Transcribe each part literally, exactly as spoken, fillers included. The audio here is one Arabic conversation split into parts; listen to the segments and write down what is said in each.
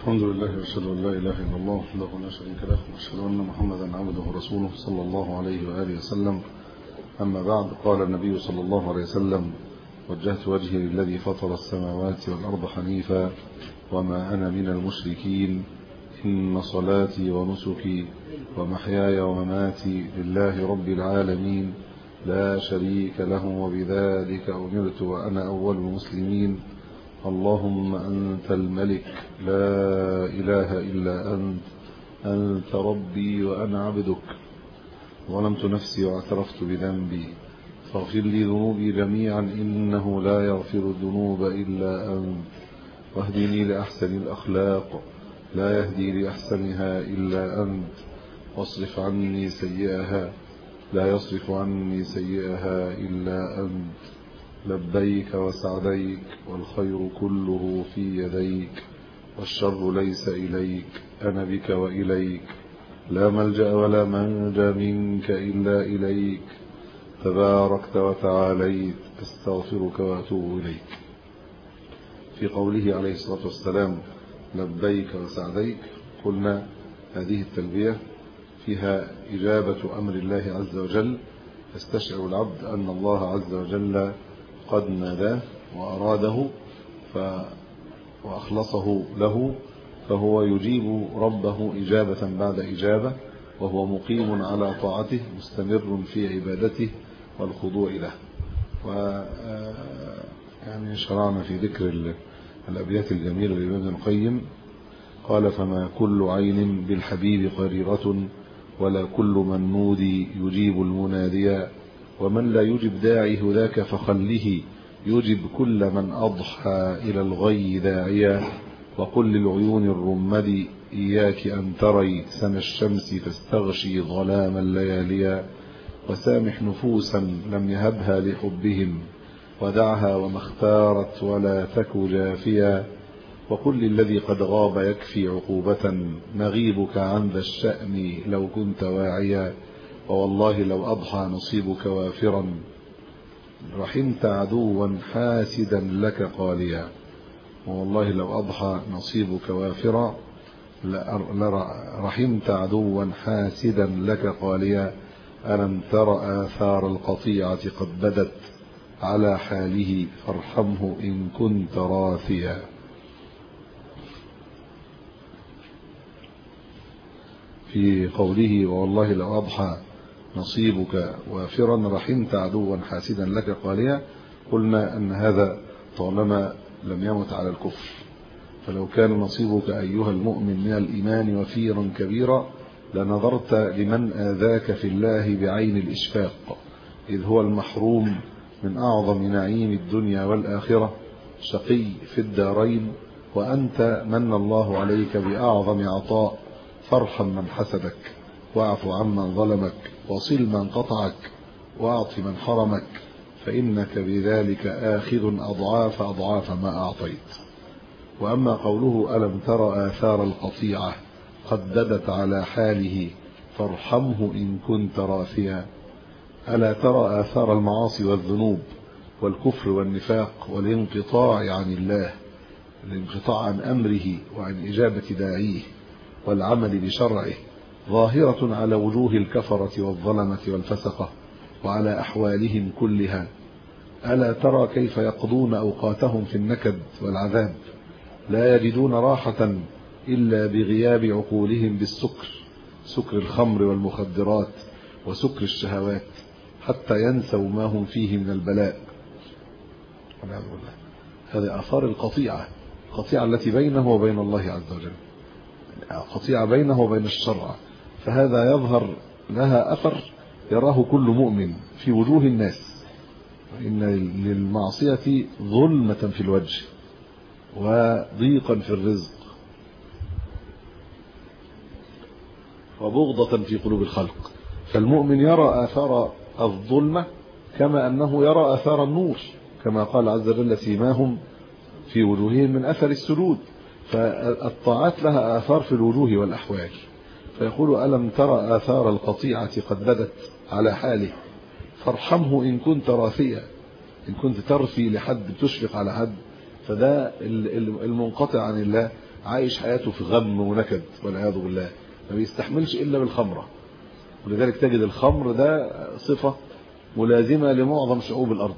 الحمد لله واشهد ان لا اله الا الله وحده لا شريك له واشهد ان محمدا عبده ورسوله صلى الله عليه واله وسلم. اما بعد، قال النبي صلى الله عليه وسلم: وجهت وجهي للذي فطر السماوات والارض حنيفا وما انا من المشركين ان صلاتي ونسكي ومحياي ومماتي لله رب العالمين لا شريك له وبذلك امرت وانا اول المسلمين. اللهم أنت الملك لا إله إلا أنت أنت ربي وأنا عبدك ظلمت نفسي واعترفت بذنبي فاغفر لي ذنوبي جميعا إنه لا يغفر الذنوب إلا أنت واهدني لأحسن الأخلاق لا يهدي لأحسنها إلا أنت واصرف عني سيئها لا يصرف عني سيئها إلا أنت. لبيك وسعديك والخير كله في يديك والشر ليس إليك أنا بك وإليك لا ملجأ ولا منجا منك إلا إليك تباركت وتعاليت استغفرك وأتوب إليك. في قوله عليه الصلاة والسلام لبيك وسعديك، قلنا هذه التلبية فيها إجابة أمر الله عز وجل، يستشعر العبد أن الله عز وجل قد ناداه وأراده ف... وأخلصه له، فهو يجيب ربه إجابة بعد إجابة، وهو مقيم على طاعته مستمر في عبادته والخضوع له. و يعني شرعنا في ذكر الأبيات الجميلة لابن القيم. قال: فما كل عين بالحبيب قريرة ولا كل من نودي يجيب المناديا ومن لا يجب داعي هداك فخله يجب كل من أضحى إلى الغي داعيا وقل للعيون الرمد إياك أن تري سن الشمس تستغشي ظلام اللياليا وسامح نفوسا لم يهبها لحبهم ودعها وما اختارت ولا تك جافيا وقل للذي قد غاب يكفي عقوبة نغيبك عن ذا الشأن لو كنت واعيا ووالله لو أضحى نصيبك وافرا رحمت عدوا حاسدا لك قاليا والله لو أضحى نصيبك وافرا رحمت عدوا حاسدا لك قاليا ألم تر آثار القطيعة قد بدت على حاله فارحمه إن كنت راثيا. في قوله والله لو أضحى نصيبك وافرا رحمت عدوا حاسدا لك قاليا، قلنا أن هذا طالما لم يمت على الكفر، فلو كان نصيبك أيها المؤمن من الإيمان وفيرا كبيرا لنظرت لمن آذاك في الله بعين الإشفاق، إذ هو المحروم من أعظم نعيم الدنيا والآخرة شقي في الدارين، وأنت من الله عليك بأعظم عطاء فارحم من حسدك واعف عمن ظلمك وصل من قطعك واعط من حرمك فإنك بذلك آخذ أضعاف أضعاف ما أعطيت. وأما قوله ألم تر آثار القطيعة قد بدت على حاله فارحمه إن كنت راثيا، ألا ترى آثار المعاصي والذنوب والكفر والنفاق والانقطاع عن الله، الانقطاع عن أمره وعن إجابة داعيه والعمل بشرعه ظاهرة على وجوه الكفرة والظلمة والفسقة وعلى أحوالهم كلها. ألا ترى كيف يقضون أوقاتهم في النكد والعذاب لا يجدون راحة إلا بغياب عقولهم بالسكر، سكر الخمر والمخدرات وسكر الشهوات، حتى ينسوا ما هم فيه من البلاء. هذه آثار القطيعة، القطيعة التي بينه وبين الله عز وجل، قطيعة بينه وبين الشرع، فهذا يظهر لها أثر يراه كل مؤمن في وجوه الناس. إن للمعصية ظلمة في الوجه وضيقا في الرزق وبغضة في قلوب الخلق، فالمؤمن يرى آثار الظلمة كما أنه يرى آثار النور، كما قال عز وجل سيماهم في وجوههم من أثر السجود. فالطاعات لها آثار في الوجوه والأحوال، فيقول ألم ترى آثار القطيعة قد بدت على حاله فارحمه إن كنت راثيا، إن كنت ترثي لحد تشفق على حد، فده المنقطع عن الله عايش حياته في غم ونكد والعياذ بالله، ما بيستحملش إلا بالخمرة. ولذلك تجد الخمر ده صفة ملازمة لمعظم شعوب الأرض،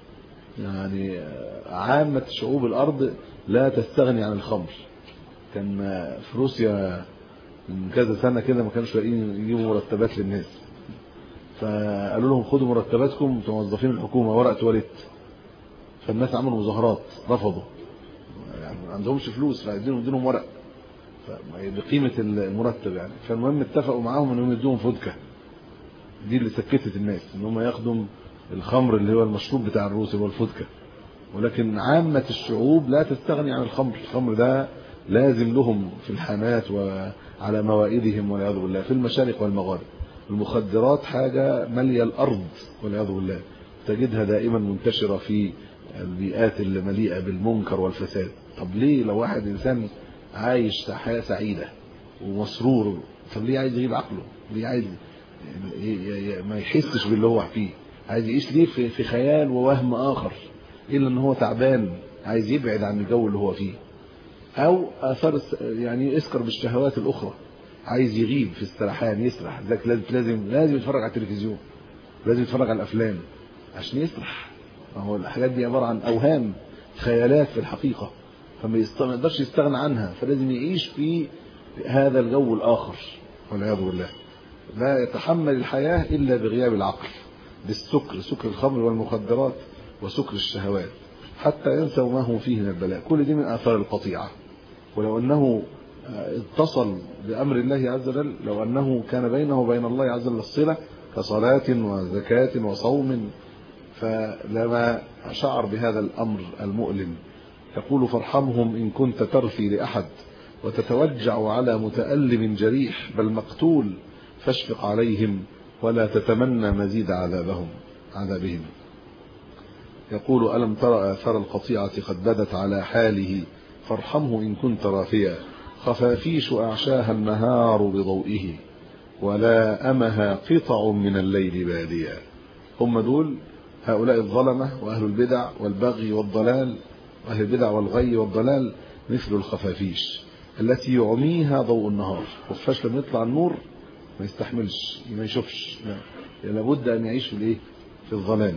يعني عامة شعوب الأرض لا تستغني عن الخمر. كان في روسيا من كذا سنة كده ما كانش لاقيين يجيبوا مرتبات للناس، فقالوا لهم خدوا مرتباتكم انتم موظفين الحكومة ورق تواليت، فالناس عملوا مظاهرات رفضوا، يعني ما عندهمش فلوس فعايزين يدينهم ورق بقيمة المرتب يعني. فالمهم اتفقوا معاهم انهم يدوهم فودكا، دي اللي سكتت الناس ان هم ياخدوا الخمر اللي هو المشروب بتاع الروس اللي هو الفودكا. ولكن عامة الشعوب لا تستغني عن الخمر، الخمر ده لازم لهم في الحانات وعلى موائدهم والعياذ بالله في المشارق والمغارب. المخدرات حاجة مالية الأرض والعياذ بالله، تجدها دائما منتشرة في البيئات اللي مليئة بالمنكر والفساد. طب ليه لو واحد إنسان عايش حياة سعيدة ومسرور، طب ليه عايز يغيب عقله؟ ليه عايز ما يحسش باللي هو فيه؟ عايز يعيش ليه في خيال ووهم آخر إلا أن هو تعبان عايز يبعد عن الجو اللي هو فيه؟ أو آثار يعني يسكر بالشهوات الأخرى، عايز يغيب في السرحان يسرح، لذلك لازم لازم يتفرج على التلفزيون، لازم يتفرج على الأفلام عشان يسرح. هو الحاجات دي عبارة عن أوهام خيالات في الحقيقة، فما يقدرش يستغنى عنها، فلازم يعيش في هذا الجو الآخر والعياذ بالله. لا يتحمل الحياة إلا بغياب العقل، بالسكر، سكر الخمر والمخدرات وسكر الشهوات، حتى ينسوا ما هم فيه من البلاء. كل دي من آثار القطيعة. ولو أنه اتصل بأمر الله عز وجل، لو أنه كان بينه وبين الله عز وجل الصلة كصلاة وزكاة وصوم، فلما شعر بهذا الأمر المؤلم. يقول فارحمهم إن كنت ترثي لأحد وتتوجع على متألم جريح بل مقتول، فاشفق عليهم ولا تتمنى مزيد عذابهم عذابهم. يقول ألم ترى آثار القطيعة قد بدت على حاله، فارحمه إن كنت راثيا، خفافيش أعشاها النهار بضوئه، ولا أمها قطع من الليل باديا. هم دول هؤلاء الظلمة وأهل البدع والبغي والضلال، وأهل البدع والغي والضلال مثل الخفافيش التي يعميها ضوء النهار. والفاش لما يطلع النور ما يستحملش، ما يشوفش، لابد أن يعيش في الايه؟ في الظلام.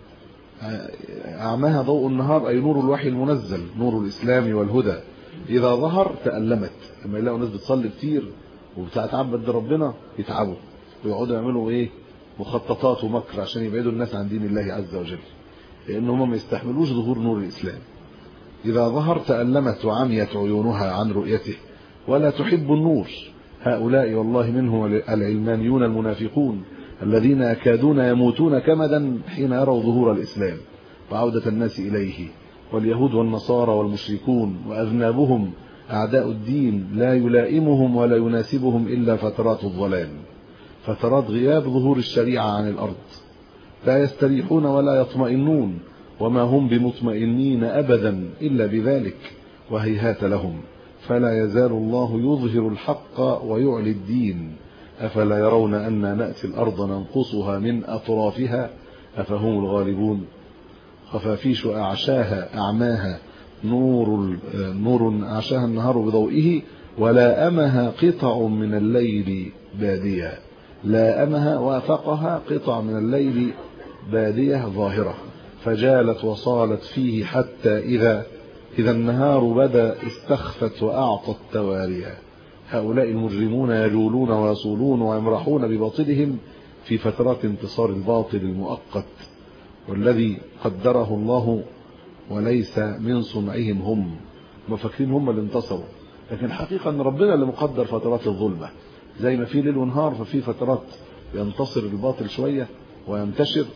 أعماها ضوء النهار أي نور الوحي المنزل، نور الإسلام والهدى. إذا ظهر تألمت، لما يلاقوا ناس بتصلي كتير وبتعبد ربنا يتعبوا ويقعدوا يعملوا ايه؟ مخططات ومكر عشان يبعدوا الناس عن دين الله عز وجل، لأن هم ما يستحملوش ظهور نور الإسلام. إذا ظهر تألمت وعميت عيونها عن رؤيته ولا تحب النور. هؤلاء والله منهم العلمانيون المنافقون الذين يكادون يموتون كمدا حين يروا ظهور الإسلام وعودة الناس إليه. واليهود والنصارى والمشركون وأذنابهم أعداء الدين لا يلائمهم ولا يناسبهم إلا فترات الظلام، فترات غياب ظهور الشريعة عن الأرض. لا يستريحون ولا يطمئنون، وما هم بمطمئنين أبدا إلا بذلك، وهيهات لهم. فلا يزال الله يظهر الحق ويعلي الدين. أفلا يرون أن نأتي الأرض ننقصها من أطرافها أفهم الغالبون. خفافيش أعشاها أعماها نور نور أعشاها النهار بضوئه، ولا أمها قطع من الليل بادية. لا أمها وافقها قطع من الليل بادية ظاهرة، فجالت وصالت فيه حتى إذا إذا النهار بدا استخفت وأعطت تواريها. هؤلاء المجرمون يجولون ويصولون ويمرحون بباطلهم في فترات انتصار الباطل المؤقت والذي قدره الله وليس من صنعهم هم. مفكرين هم اللي انتصروا، لكن حقيقة أن ربنا اللي مقدر فترات الظلمة. زي ما في ليل ونهار ففي فترات ينتصر الباطل شوية وينتشر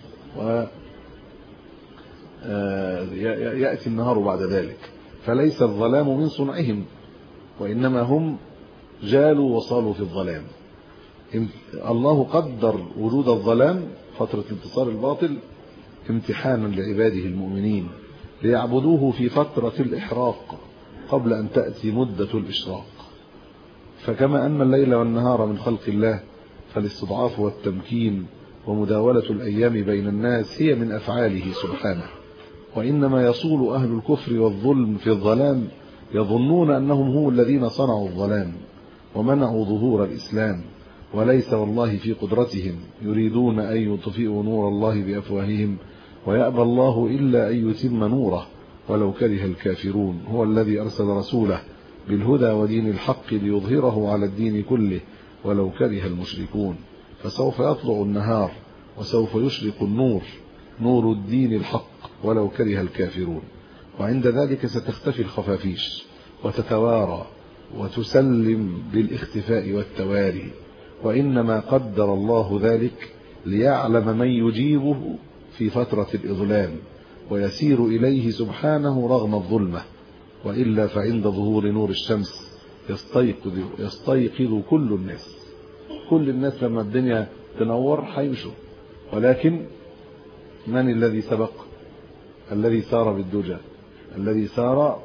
ويأتي النهار بعد ذلك. فليس الظلام من صنعهم، وإنما هم جالوا وصالوا في الظلام. الله قدر وجود الظلام فترة انتصار الباطل امتحانا لعباده المؤمنين ليعبدوه في فترة الإحراق قبل أن تأتي مدة الإشراق. فكما أن الليل والنهار من خلق الله، فالاستضعاف والتمكين ومداولة الأيام بين الناس هي من أفعاله سبحانه. وإنما يصول أهل الكفر والظلم في الظلام يظنون أنهم هم الذين صنعوا الظلام ومنعوا ظهور الإسلام، وليس والله في قدرتهم، يريدون أن يطفئوا نور الله بأفواههم ويأبى الله إلا أن يتم نوره ولو كره الكافرون. هو الذي أرسل رسوله بالهدى ودين الحق ليظهره على الدين كله ولو كره المشركون. فسوف يطلع النهار وسوف يشرق النور، نور الدين الحق، ولو كره الكافرون. وعند ذلك ستختفي الخفافيش وتتوارى وتسلم بالاختفاء والتواري، وإنما قدر الله ذلك ليعلم من يجيبه في فترة الإظلام ويسير إليه سبحانه رغم الظلمة، وإلا فعند ظهور نور الشمس يستيقظ, يستيقظ كل الناس. كل الناس لما الدنيا تنور حيمشوا، ولكن من الذي سبق؟ الذي سار بالدجى، الذي سار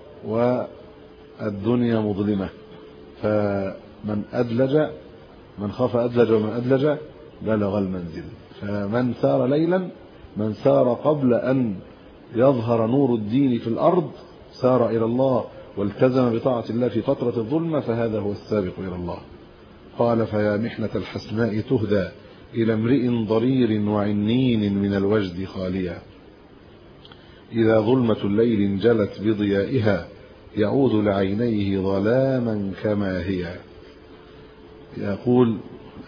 والدنيا مظلمة. فمن أدلج، من خاف أدلج ومن أدلج بلغ المنزل. فمن سار ليلا، من سار قبل أن يظهر نور الدين في الأرض، سار إلى الله والتزم بطاعة الله في فترة الظلمة، فهذا هو السابق إلى الله. قال: فيا محنة الحسناء تهدى إلى امرئ ضرير وعنين من الوجد خاليا، إذا ظلمة الليل انجلت بضيائها يعود لعينيه ظلاما كما هي. يقول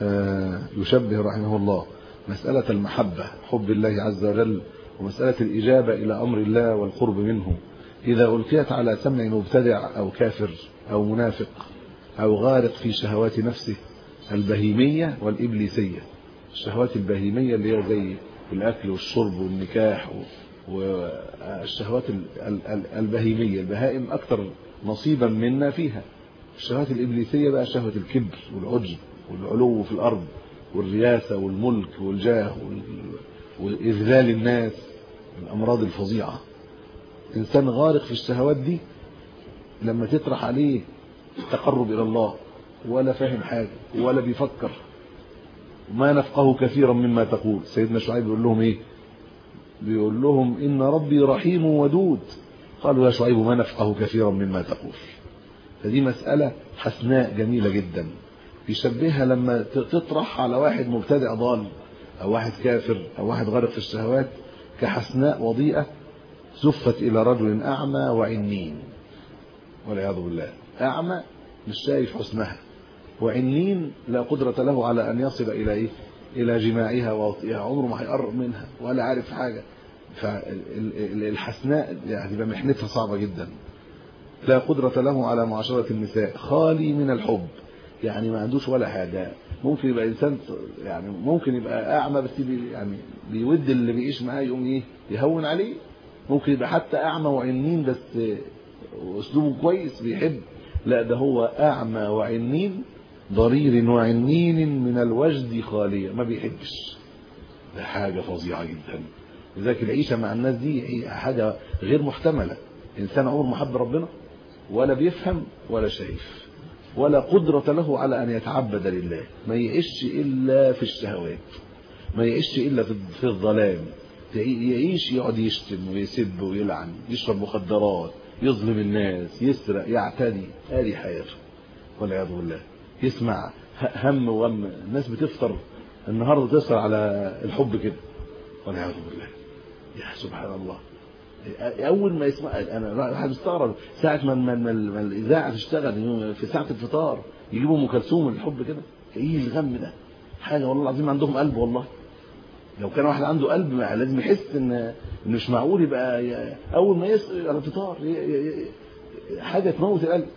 يشبه رحمه الله مسألة المحبة، حب الله عز وجل، ومسألة الإجابة إلى أمر الله والقرب منه، إذا ألقيت على سمع مبتدع أو كافر أو منافق أو غارق في شهوات نفسه البهيمية والإبليسية. الشهوات البهيمية اللي هي زي الأكل والشرب والنكاح والشهوات البهيمية، البهائم أكثر نصيبا منا فيها. الشهوات الإبليسية بقى شهوة الكبر والعجب والعلو في الأرض والرياسة والملك والجاه وإذلال الناس، الأمراض الفظيعة. إنسان غارق في الشهوات دي لما تطرح عليه التقرب إلى الله ولا فاهم حاجة ولا بيفكر، ما نفقه كثيرا مما تقول. سيدنا شعيب بيقول لهم إيه؟ بيقول لهم: إن ربي رحيم ودود. قالوا: يا شعيب ما نفقه كثيرا مما تقول. فدي مسألة حسناء جميلة جدا، بيشبهها لما تطرح على واحد مبتدع ضال أو واحد كافر أو واحد غارق في الشهوات كحسناء وضيئة زفت إلى رجل أعمى وعنين، والعياذ بالله. أعمى مش شايف حسنها، وعنين لا قدرة له على أن يصل إلى إيه؟ إلى جماعها ووطئها، عمره ما هيقرب منها ولا عارف حاجة. فالحسناء يعني محنتها صعبة جدا. لا قدرة له على معاشرة النساء، خالي من الحب، يعني ما عندوش ولا حاجة. ممكن يبقى إنسان يعني ممكن يبقى أعمى بس بي يعني بيود اللي بيعيش معاه يقوم إيه؟ يهون عليه. ممكن يبقى حتى أعمى وعنين بس أسلوبه كويس بيحب. لا، ده هو أعمى وعنين، ضرير وعنين من الوجد خالية، ما بيحبش. ده حاجة فظيعة جدا. لذلك العيشة مع الناس دي حاجة غير محتملة. إنسان عمر محب ربنا ولا بيفهم ولا شايف ولا قدرة له على أن يتعبد لله، ما يعيش إلا في الشهوات، ما يعيش إلا في الظلام، يعيش يقعد يشتم ويسب ويلعن، يشرب مخدرات، يظلم الناس، يسرق، يعتدي. هذه حياته والعياذ بالله. يسمع هم وغم. الناس بتفطر النهارده تسهر على الحب كده والعياذ بالله. يا سبحان الله. اول ما يسمع انا واحد مستغرب ساعه ما ما الاذاعه تشتغل في ساعه الفطار يجيبوا ام كلثوم الحب كده. ايه الغم ده؟ حاجه والله العظيم عندهم قلب. والله لو كان واحد عنده قلب لازم يحس ان مش معقول يبقى اول ما يسأل على الفطار حاجه تموت القلب.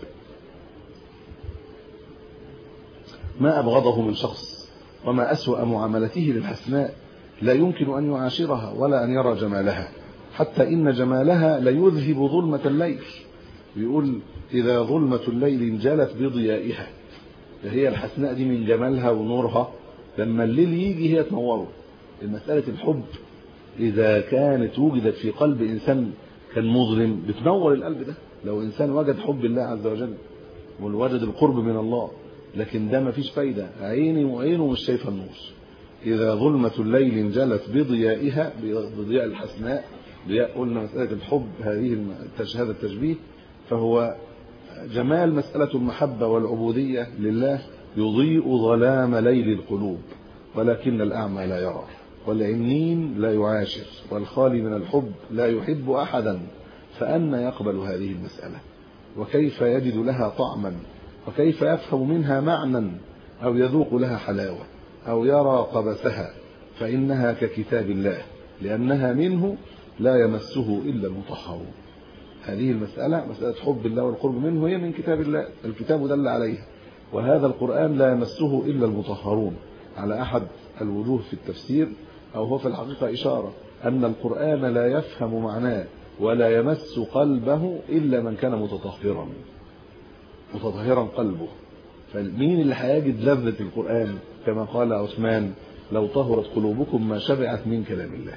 ما ابغضه من شخص وما اسوأ معاملته للحسناء، لا يمكن ان يعاشرها ولا ان يرى جمالها، حتى إن جمالها ليذهب ظلمة الليل. بيقول: إذا ظلمة الليل انجلت بضيائها. هي الحسناء دي من جمالها ونورها لما الليل يجي هي تنوره. المسألة الحب إذا كانت وجدت في قلب إنسان كان مظلم بتنور القلب ده. لو إنسان وجد حب الله عز وجل ووجد القرب من الله، لكن ده ما فيش فايدة، عيني وعينه مش شايفة النور. إذا ظلمة الليل انجلت بضيائها، بضياء الحسناء. قلنا مسألة الحب هذه هذا التشبيه، فهو جمال مسألة المحبة والعبودية لله يضيء ظلام ليل القلوب، ولكن الأعمى لا يرى، والعنين لا يعاشر، والخالي من الحب لا يحب أحدا، فأنا يقبل هذه المسألة؟ وكيف يجد لها طعما؟ وكيف يفهم منها معنى أو يذوق لها حلاوة أو يرى قبسها؟ فإنها ككتاب الله، لأنها منه لا يمسه إلا المطهرون. هذه المسألة مسألة حب الله والقرب منه هي من كتاب الله، الكتاب دل عليها، وهذا القرآن لا يمسه إلا المطهرون على أحد الوجوه في التفسير، أو هو في الحقيقة إشارة أن القرآن لا يفهم معناه ولا يمس قلبه إلا من كان متطهرا متطهرا قلبه. فمين اللي هيجد لذة القرآن؟ كما قال عثمان: لو طهرت قلوبكم ما شبعت من كلام الله.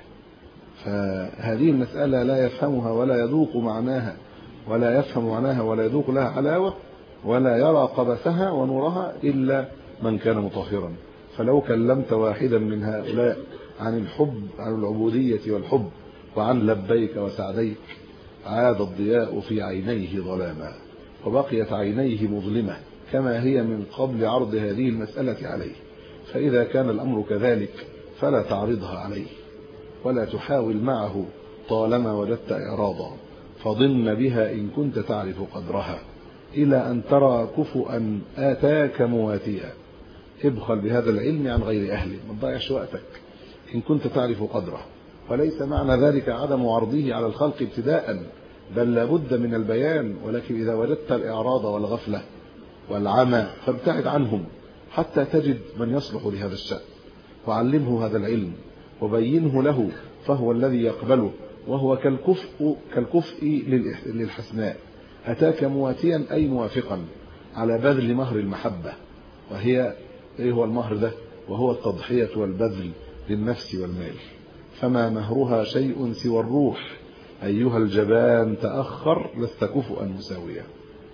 فهذه المسألة لا يفهمها ولا يذوق معناها ولا يفهم معناها ولا يذوق لها حلاوة ولا يرى قبسها ونورها إلا من كان مطهرا. فلو كلمت واحدا من هؤلاء عن الحب، عن العبودية والحب، وعن لبيك وسعديك، عاد الضياء في عينيه ظلاما، وبقيت عينيه مظلمة كما هي من قبل عرض هذه المسألة عليه. فإذا كان الأمر كذلك فلا تعرضها عليه ولا تحاول معه طالما وجدت إعراضا، فضن بها إن كنت تعرف قدرها، إلى أن ترى كفؤا آتاك مواتيا. ابخل بهذا العلم عن غير أهله، ما تضيعش وقتك إن كنت تعرف قدره. وليس معنى ذلك عدم عرضه على الخلق ابتداء، بل لابد من البيان، ولكن إذا وجدت الإعراض والغفلة والعمى فابتعد عنهم حتى تجد من يصلح لهذا الشأن، وعلمه هذا العلم وبينه له، فهو الذي يقبله، وهو كالكفء كالكفء للحسناء. أتاك مواتيا أي موافقا على بذل مهر المحبة، وهي إيه هو المهر ده؟ وهو التضحية والبذل للنفس والمال. فما مهرها شيء سوى الروح، أيها الجبان تأخر لست كفؤا مساويا.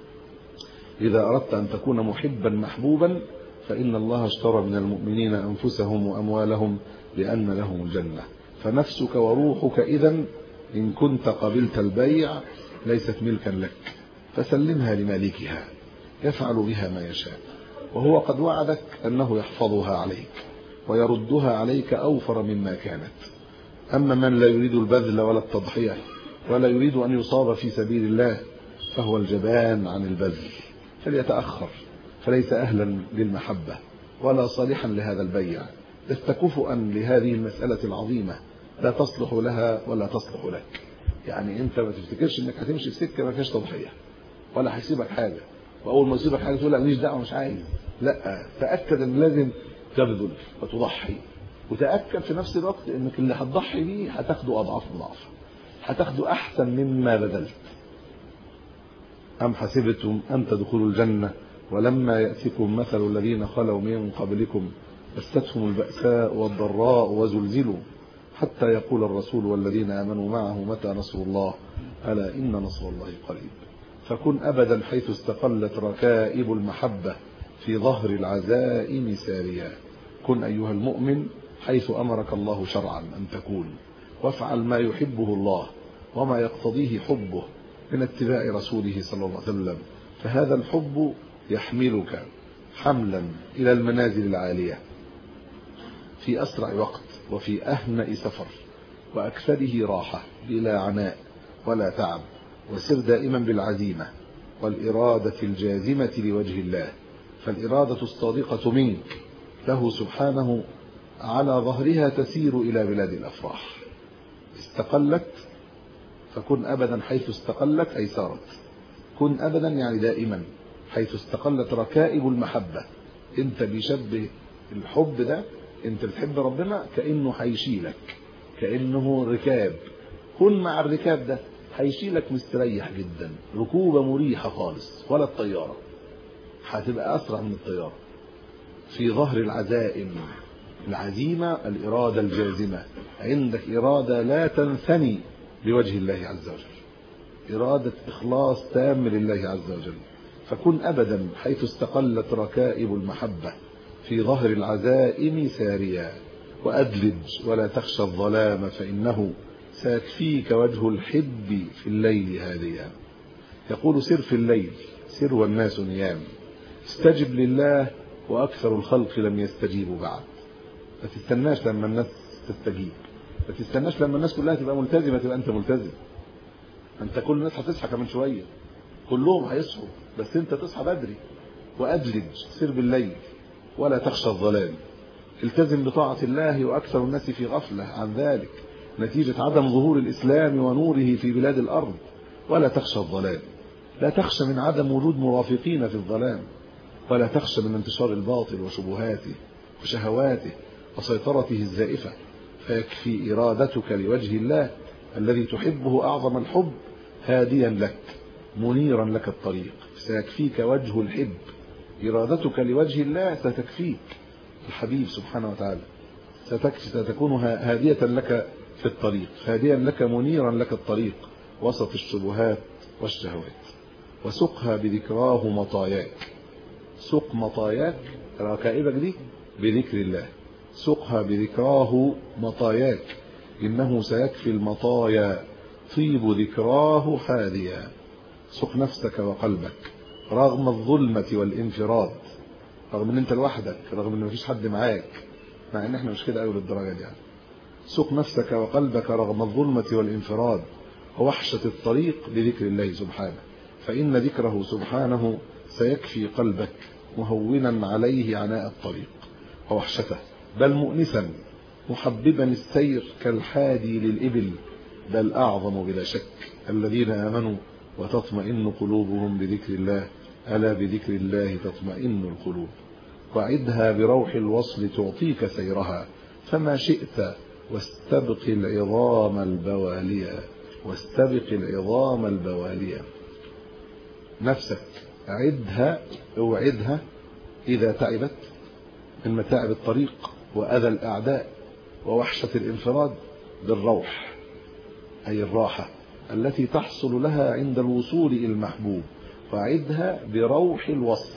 إذا أردت أن تكون محبا محبوبا فإن الله اشترى من المؤمنين أنفسهم وأموالهم بأن لهم الجنة. فنفسك وروحك إذن إن كنت قبلت البيع ليست ملكا لك، فسلمها لمالكها يفعل بها ما يشاء، وهو قد وعدك أنه يحفظها عليك ويردها عليك أوفر مما كانت. أما من لا يريد البذل ولا التضحية ولا يريد أن يصاب في سبيل الله فهو الجبان عن البذل، فليتأخر، فليس أهلا للمحبة ولا صالحا لهذا البيع، لست كفؤا لهذه المسألة العظيمة، لا تصلح لها ولا تصلح لك. يعني أنت ما تفتكرش أنك هتمشي في سكة ما فيهاش تضحية ولا هيسيبك حاجة، وأول ما يسيبك حاجة تقول لا ماليش دعوة مش عايز. لا، تأكد أن لازم تبذل وتضحي، وتأكد في نفس الوقت أنك اللي هتضحي بيه هتاخده أضعاف مضاعفة، هتاخده أحسن مما بذلت. أم حسبتم أن تدخلوا الجنة ولما يأتكم مثل الذين خلوا من قبلكم مستهم البأساء والضراء وزلزلوا حتى يقول الرسول والذين آمنوا معه متى نصر الله ألا إن نصر الله قريب. فكن أبدا حيث استقلت ركائب المحبة في ظهر العزائم ساريا. كن أيها المؤمن حيث أمرك الله شرعا أن تكون، وافعل ما يحبه الله وما يقتضيه حبه من اتباع رسوله صلى الله عليه وسلم، فهذا الحب يحملك حملا إلى المنازل العالية في أسرع وقت وفي أهنأ سفر وأكثره راحة بلا عناء ولا تعب. وسر دائما بالعزيمة والإرادة الجازمة لوجه الله، فالإرادة الصادقة منك له سبحانه على ظهرها تسير إلى بلاد الأفراح. استقلت فكن أبدا حيث استقلت أي سارت. كن أبدا يعني دائما حيث استقلت ركائب المحبة. انت بيشبه الحب ده، انت بتحب ربنا كأنه هيشيلك، كأنه ركاب. كن مع الركاب ده هيشيلك مستريح جدا، ركوبة مريحة خالص، ولا الطيارة هتبقى أسرع من الطيارة. في ظهر العزائم، العزيمة الإرادة الجازمة، عندك إرادة لا تنثني لوجه الله عز وجل، إرادة إخلاص تام لله عز وجل. فكن أبدا حيث استقلت ركائب المحبة في ظهر العزائم ساريا، وأدلج ولا تخشى الظلام فإنه سيكفيك وجه الحب في الليل هاديا. يقول سر في الليل سر والناس نيام. استجب لله وأكثر الخلق لم يستجيبوا بعد. ما تستناش لما الناس تستجيب، ما تستناش لما الناس كلها تبقى ملتزمة تبقى أنت ملتزم. أنت كل الناس هتصحى كمان شوية، كلهم هيصحوا، بس أنت تصحى بدري. وأدلج، سر بالليل ولا تخشى الظلام. التزم بطاعة الله وأكثر الناس في غفلة عن ذلك نتيجة عدم ظهور الإسلام ونوره في بلاد الأرض. ولا تخشى الظلام، لا تخشى من عدم وجود مرافقين في الظلام، ولا تخشى من انتشار الباطل وشبهاته وشهواته وسيطرته الزائفة. فيكفي إرادتك لوجه الله الذي تحبه أعظم الحب هاديا لك منيرا لك الطريق. سيكفيك وجه الحب، إرادتك لوجه الله ستكفيك الحبيب سبحانه وتعالى، ستكفي ستكون هادية لك في الطريق، هاديا لك منيرا لك الطريق وسط الشبهات والشهوات. وسقها بذكراه مطاياك. سق مطاياك ركائبك دي بذكر الله. سقها بذكراه مطاياك، إنه سيكفي المطايا طيب ذكراه حاديا. سق نفسك وقلبك رغم الظلمة والانفراد، رغم ان انت لوحدك، رغم ان مفيش حد معاك، مع ان احنا مش كده قوي للدرجة دي يعني. سق نفسك وقلبك رغم الظلمة والانفراد ووحشة الطريق بذكر الله سبحانه، فإن ذكره سبحانه سيكفي قلبك مهونا عليه عناء الطريق ووحشته، بل مؤنسا محببا السير كالحادي للإبل، بل أعظم بلا شك الذين آمنوا وتطمئن قلوبهم بذكر الله، ألا بذكر الله تطمئن القلوب. وعدها بروح الوصل تعطيك سيرها، فما شئت واستبق العظام البوالية. واستبق العظام البوالية. نفسك عدها، اوعدها إذا تعبت من متاعب الطريق وأذى الأعداء ووحشة الانفراد بالروح، أي الراحة التي تحصل لها عند الوصول إلى المحبوب. وعدها بروح الوصل،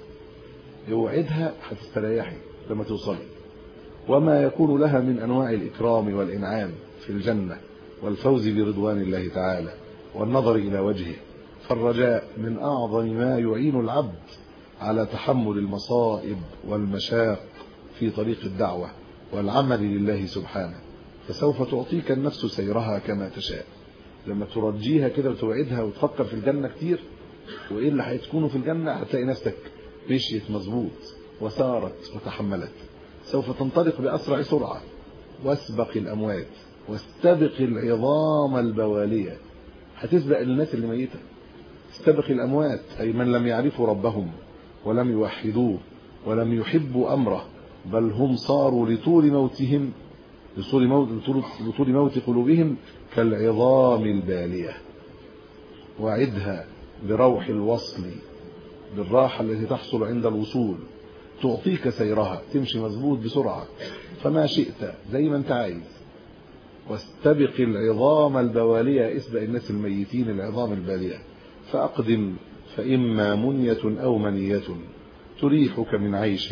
اوعدها هتستريحي لما توصلي، وما يكون لها من أنواع الإكرام والإنعام في الجنة والفوز برضوان الله تعالى والنظر إلى وجهه. فالرجاء من أعظم ما يعين العبد على تحمل المصائب والمشاق في طريق الدعوة والعمل لله سبحانه، فسوف تعطيك النفس سيرها كما تشاء. لما ترجيها كده وتوعدها وتفكر في الجنة كتير وإيه اللي هتكونه في الجنة، هتلاقي نفسك مشيت مظبوط وسارت وتحملت. سوف تنطلق بأسرع سرعة. واسبق الأموات واستبق العظام البوالية، هتسبق الناس اللي ميتة. استبق الأموات أي من لم يعرفوا ربهم ولم يوحدوه ولم يحبوا أمره، بل هم صاروا لطول موتهم لطول موت, لطول موت قلوبهم كالعظام البالية. وعدها بروح الوصل، بالراحة التي تحصل عند الوصول، تعطيك سيرها، تمشي مظبوط بسرعة، فما شئت زي ما انت عايز. واستبق العظام البوالية، اسبق الناس الميتين العظام البالية. فأقدم فإما منية أو منية تريحك من عيش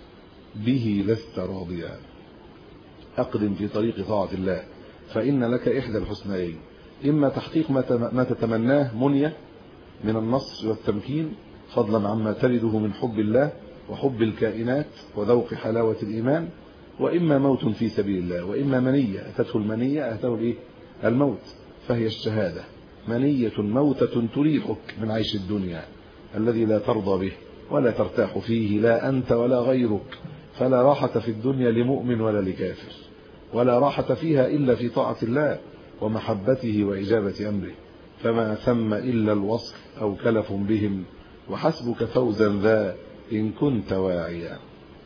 به لست راضيا. أقدم في طريق طاعة الله، فإن لك إحدى الحسنيين: إما تحقيق ما تتمناه منية من النصر والتمكين، فضلا عما ترده من حب الله وحب الكائنات وذوق حلاوة الإيمان، وإما موت في سبيل الله، وإما منية أتته المنية أتته الإيه؟ الموت، فهي الشهادة. منية موتة تريحك من عيش الدنيا الذي لا ترضى به ولا ترتاح فيه، لا أنت ولا غيرك. فلا راحة في الدنيا لمؤمن ولا لكافر، ولا راحة فيها إلا في طاعة الله ومحبته وإجابة أمره. فما ثم إلا الوصف أو كلف بهم، وحسبك فوزا ذا إن كنت واعيا.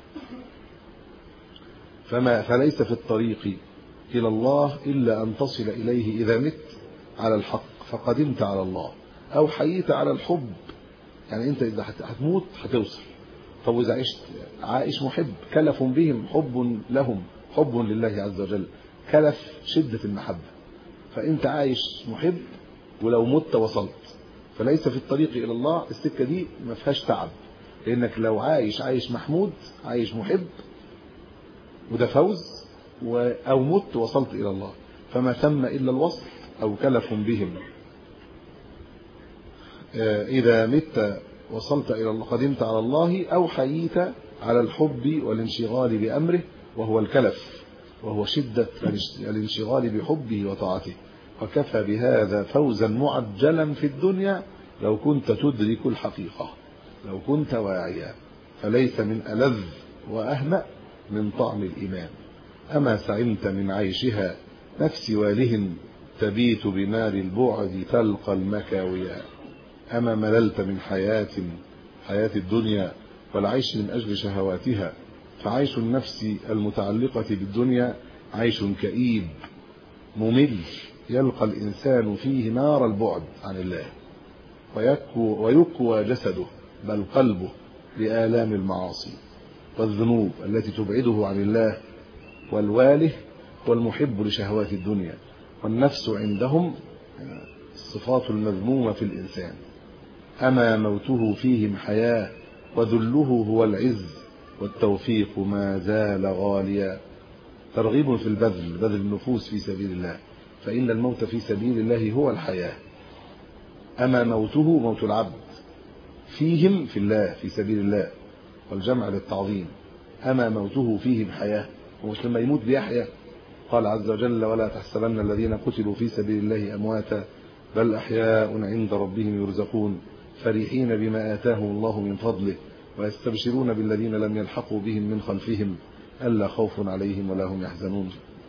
فما فليس في الطريق إلى الله إلا أن تصل إليه إذا مت على الحق فقدمت على الله، أو حييت على الحب. يعني أنت إذا هتموت هتوصل. طب وإذا عشت عائش محب، كلف بهم حب لهم، حب لله عز وجل، كلف شدة المحبة. فأنت عايش محب ولو مت وصلت. فليس في الطريق إلى الله، السكة دي ما فيهاش تعب، لأنك لو عايش عايش محمود عايش محب وده فوز، أو مت وصلت إلى الله. فما ثم إلا الوصل أو كلف بهم. إذا مت وصلت إلى الله، قدمت على الله أو حييت على الحب والانشغال بأمره، وهو الكلف، وهو شدة الانشغال بحبه وطاعته. وكفى بهذا فوزا معجلا في الدنيا لو كنت تدرك الحقيقة، لو كنت واعيا، فليس من ألذ وأهنأ من طعم الإيمان. أما سعمت من عيشها نفس واله تبيت بنار البعد تلقى المكاويا. أما مللت من حياة حياة الدنيا والعيش من أجل شهواتها، فعيش النفس المتعلقة بالدنيا عيش كئيب ممل، يلقى الإنسان فيه نار البعد عن الله، ويكوى, ويكوى جسده بل قلبه لآلام المعاصي والذنوب التي تبعده عن الله. والواله والمحب لشهوات الدنيا والنفس عندهم الصفات المذمومة في الإنسان. أما موته فيهم حياة وذله هو العز والتوفيق ما زال غاليا. ترغيب في البذل، بذل النفوس في سبيل الله، فإن الموت في سبيل الله هو الحياة. أما موته موت العبد فيهم في الله في سبيل الله، والجمع للتعظيم. أما موته فيهم حياة، ومش لما يموت بيحيا. قال عز وجل: ولا تحسبن الذين قتلوا في سبيل الله أمواتا بل أحياء عند ربهم يرزقون فرحين بما آتاهم الله من فضله ويستبشرون بالذين لم يلحقوا بهم من خلفهم ألا خوف عليهم ولا هم يحزنون.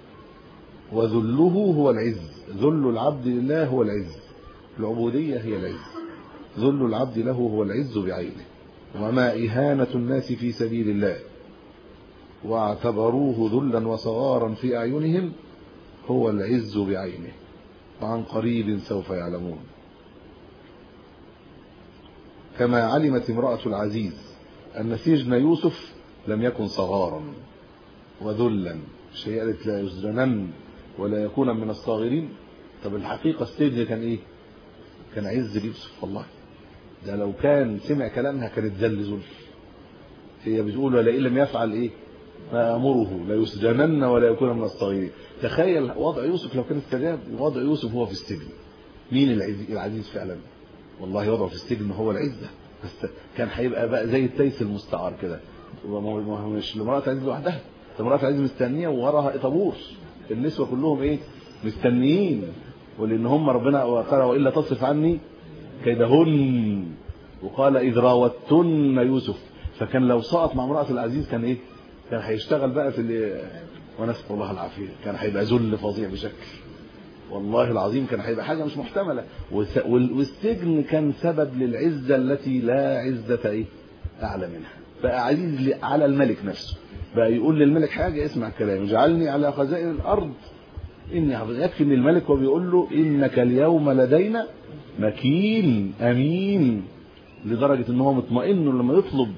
وذله هو العز، ذل العبد لله هو العز، العبودية هي العز، ذل العبد له هو العز بعينه. وما إهانة الناس في سبيل الله واعتبروه ذلا وصغارا في أعينهم هو العز بعينه، وعن قريب سوف يعلمون. كما علمت امرأة العزيز أن سجن يوسف لم يكن صغارا وذلا، شيء قالت لا يسجنن ولا يكون من الصاغرين. طب الحقيقة السجن كان ايه؟ كان عز ليوسف. والله ده لو كان سمع كلامها كانت ذل ذل. هي بتقول ولئن لم يفعل ايه ما امره لا يسجنن ولا يكون من الصاغرين. تخيل وضع يوسف لو كان استجاب. وضع يوسف هو في السجن. مين العزيز فعلا؟ والله وضعه في السجن هو العزة، بس كان هيبقى بقى زي التيس المستعار كده. مش لمرأة عزيز لوحدها، امرأة عزيز مستنية ووراها طابور، النسوة كلهم ايه مستنيين، ولان هم ربنا قال والا تصرف عني كيدهن، وقال اذ راوتن يوسف. فكان لو سقط مع امرأة العزيز كان ايه؟ كان هيشتغل بقى في ونسأل الله العافية، كان هيبقى ذل فظيع بشكل والله العظيم، كان هيبقى حاجة مش محتملة. والسجن كان سبب للعزة التي لا عزة ايه اعلى منها. بقى عزيز على الملك نفسه، بقى يقول للملك حاجة اسمع كلامي اجعلني على خزائن الارض اني حافظ. يكفي ان الملك وبيقول له انك اليوم لدينا مكين امين، لدرجة ان هو مطمئن لما يطلب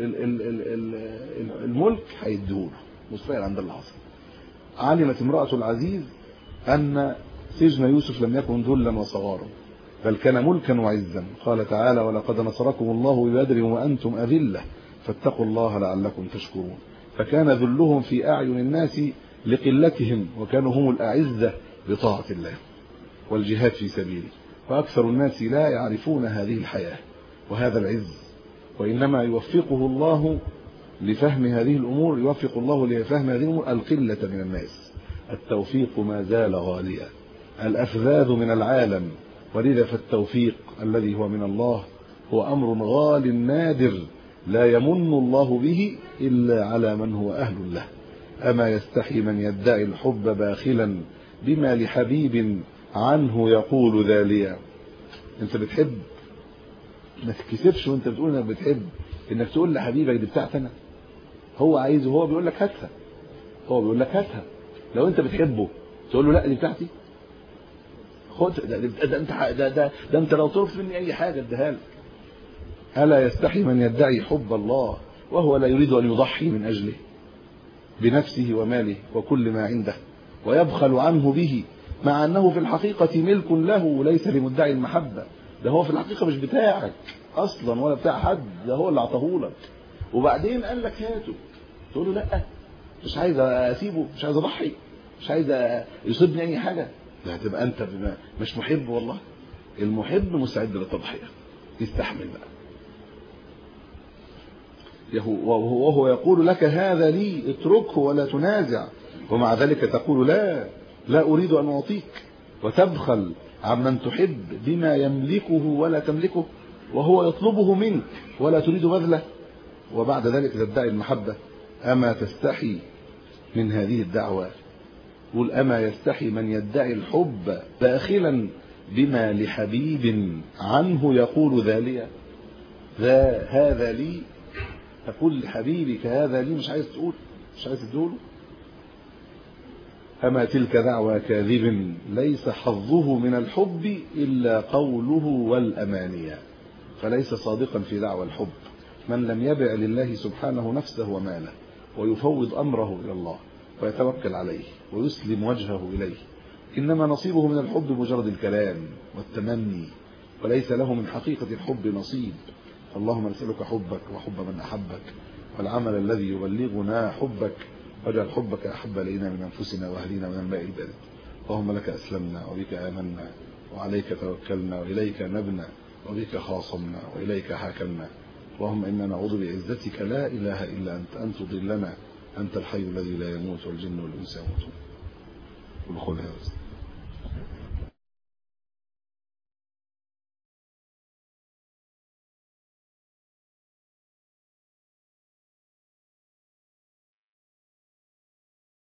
الملك هيديهوله، مستحيل عند الله حصل. علمت امرأة العزيز ان سجن يوسف لم يكن ذلا وصغارا بل كان ملكا وعزا. قال تعالى: ولقد نصركم الله ببدر وانتم اذلة فاتقوا الله لعلكم تشكرون. فكان ذلهم في اعين الناس لقلتهم، وكانوا هم الاعزة بطاعة الله والجهاد في سبيله. واكثر الناس لا يعرفون هذه الحياة وهذا العز، وانما يوفقه الله لفهم هذه الامور، يوفق الله لفهم هذه الامور القلة من الناس. التوفيق ما زال غاليا، الافذاذ من العالم، ولذا فالتوفيق الذي هو من الله هو امر غال نادر لا يمن الله به الا على من هو اهل له. اما يستحي من يدعي الحب باخلا بما لحبيب عنه يقول ذاليا. انت بتحب ما تتكسفش وانت بتقول انك بتحب انك تقول لحبيبك دي بتاعتنا، هو عايزه، هو بيقول لك هاتها، هو بيقول لك هاتها. لو انت بتحبه تقول له لا دي بتاعتي، خد ده, ده, ده انت ده, ده, ده انت لو طلبت مني اي حاجه اديها لك. الا يستحي من يدعي حب الله وهو لا يريد ان يضحي من اجله بنفسه وماله وكل ما عنده، ويبخل عنه به مع انه في الحقيقه ملك له وليس لمدعي المحبه. ده هو في الحقيقه مش بتاعك اصلا ولا بتاع حد، ده هو اللي اعطاه لك، وبعدين قال لك هاته، تقول له لا مش عايز اسيبه، مش عايز اضحي، مش عايز يصيبني اي حاجه. ده هتبقى انت مش محب. والله المحب مستعد للتضحيه، يستحمل بقى، وهو يقول لك هذا لي اتركه ولا تنازع، ومع ذلك تقول لا لا أريد أن أعطيك، وتبخل عمن تحب بما يملكه ولا تملكه، وهو يطلبه منك ولا تريد بذله، وبعد ذلك تدعي المحبة. أما تستحي من هذه الدعوة؟ قل أما يستحي من يدعي الحب باخلا بما لحبيب عنه يقول ذاليا؟ ذا هذا لي، تقول لحبيبك هذا لي، مش عايز تقول، مش عايز تقوله. أما تلك دعوى كاذب ليس حظه من الحب إلا قوله والأمانية، فليس صادقا في دعوى الحب من لم يبع لله سبحانه نفسه وماله، ويفوض أمره إلى الله ويتوكل عليه ويسلم وجهه إليه. إنما نصيبه من الحب مجرد الكلام والتمني، وليس له من حقيقة الحب نصيب. اللهم نسألك حبك وحب من أحبك، والعمل الذي يبلغنا حبك، واجعل حبك أحب إلينا من أنفسنا وأهلنا من الماء البارد. اللهم لك أسلمنا وبك آمنا وعليك توكلنا وإليك نبنا وبك خاصمنا وإليك حاكمنا. اللهم إنا نعوذ بعزتك لا إله إلا أنت أن تضلنا، أنت الحي الذي لا يموت والجن والإنس يموتون. ادخل هذا